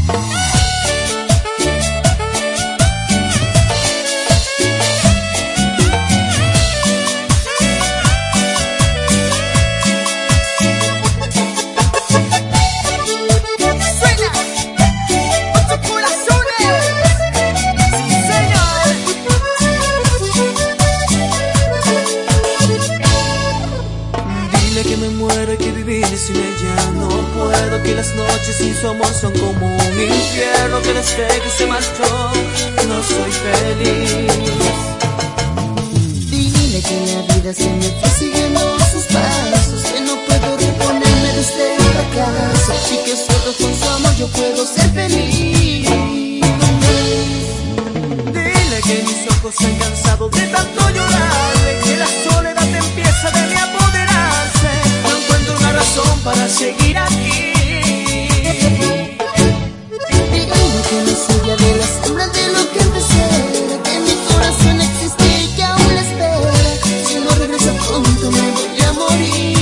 Que me muero, que vivir sin ella no puedo, que las noches sin su amor son como un infierno, que desde que se marchó no soy feliz. Dile que la vida se me fue siguiendo sus pasos, que no puedo reponerme de este fracaso, y que solo con su amor yo puedo ser feliz. Dile que mis ojos se han cansado de tanto llorarle, que la soledad empieza de me apoderarse, no encuentro una razón para seguir aquí. Dígame que me siga de la sombra de lo que empecé, que mi corazón existe y que aún la espera, si no regresa pronto me voy a morir.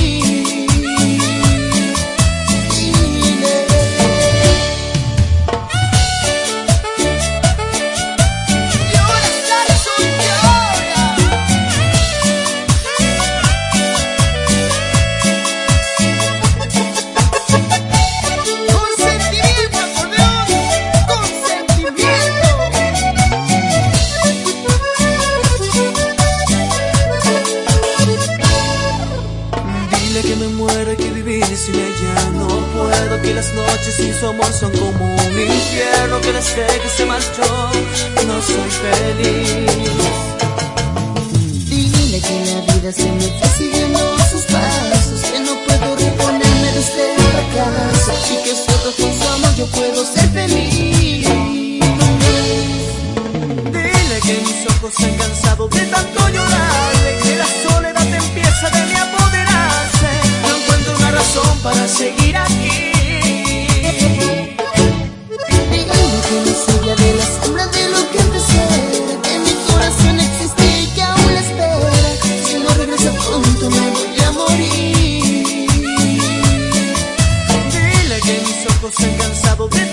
Que me muero, que vivir sin ella no puedo, que las noches sin su amor son como un infierno, que desde que se marchó no soy feliz. Dile que la vida se me fue siguiendo sus pasos, que no puedo reponerme de este fracaso, y que solo con su amor yo puedo ser feliz. Dile que mis ojos se han cansado de tanto llorarle, que la soledad empieza de me apoderarse, no encuentro una razón para seguir aquí. Dígame que me siga de la sombra de lo que empecé, que mi corazón existe y que aún la espera, si no regresa pronto me voy a morir. Dile que mis ojos se han cansado de